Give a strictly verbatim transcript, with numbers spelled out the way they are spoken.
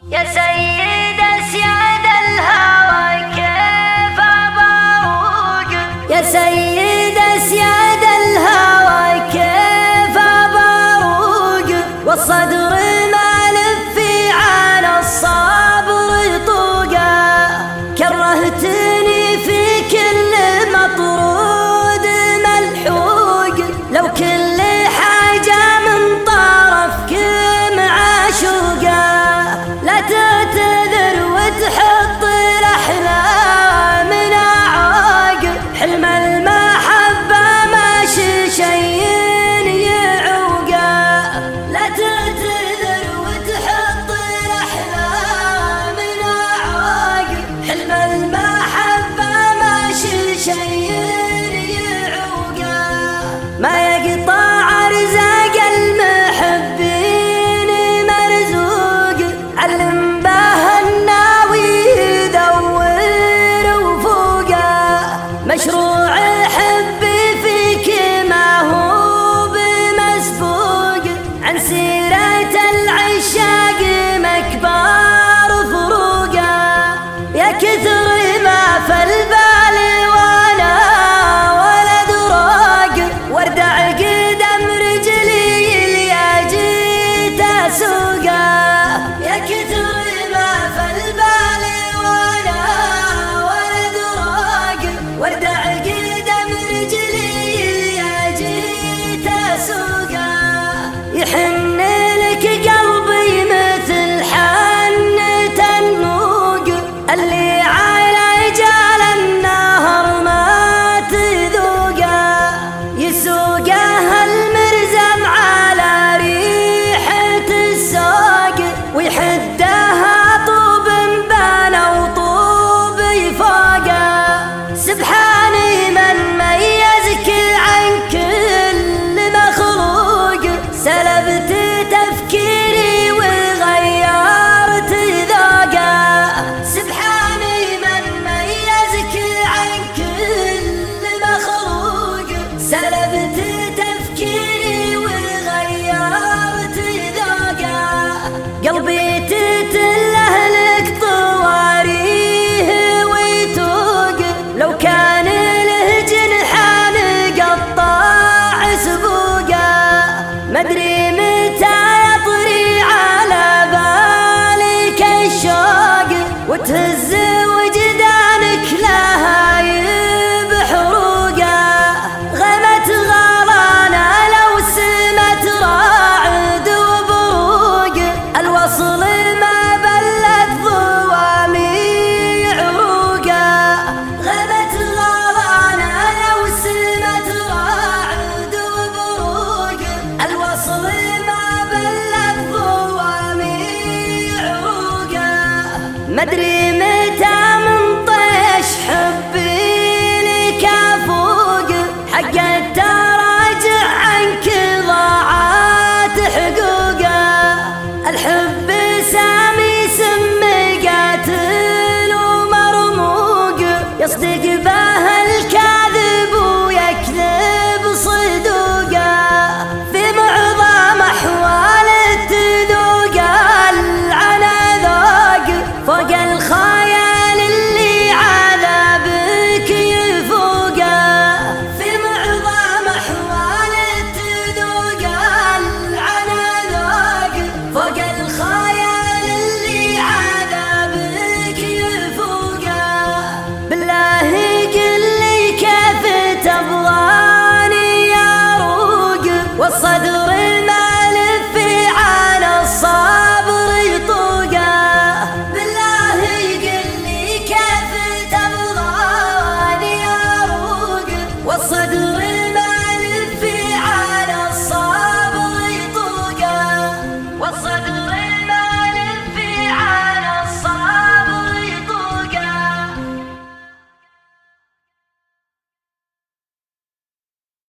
يا سيد اسياد الهوى كيف ابوق، يا سيد اسياد الهوى كيف ابوق، والصدر مالف في على الصبر طوقا، كرهتني في كل مطرود ملحوق، لو كل حاجة من طرفك معشوقا، لا تعتذر وتحط الأحلام عاق، حلم المحبة ماشي شي يعوقا، لا تعتذر وتحط الأحلام عاق، حلم المحبة ماشي شي يعوقا، ما يقطع رزاق المحبين مرزوق، علم به الناوي يدور وفوقه، مشروع حبي فيك ما هو بمسبوق، عن سيرة العشاق مكبار فروقه، يا كثر ما في البال وانا ولد راق، واردع قدم رجلي يا جيت اسوقه، يا كثر ما في البال وانا ولد راق، واردع قدم رجلي يا جيت اسوقه، يحن لك قلبي مثل حنة النوق، اللي على جال النهر ما تذوقه، يسوقه المرزم على ريحة السوق، ويحدها طوب بنا وطوب يفوقه، سبحاني من ميزك عن كل مخلوق، سلبت تفكيري وغيرت ذوقه، سبحاني من ميزك عن كل مخلوق، سلبت تفكيري وغيرت ذوقه، قلبي تتله لك طواريه ويتوق، لو كان له جنحان قطع سبوقه، مدري متى يطري على بالك الشوق، وتهز وجدانك لهايب حروقه، غمت غرانا لو سمت راعد وبروق، الوصل ما بلت ضوامي عروقه، غمت غرانا لو سمت راعد وبروق، الوصل ما بلت ضوامي عروقه، مدري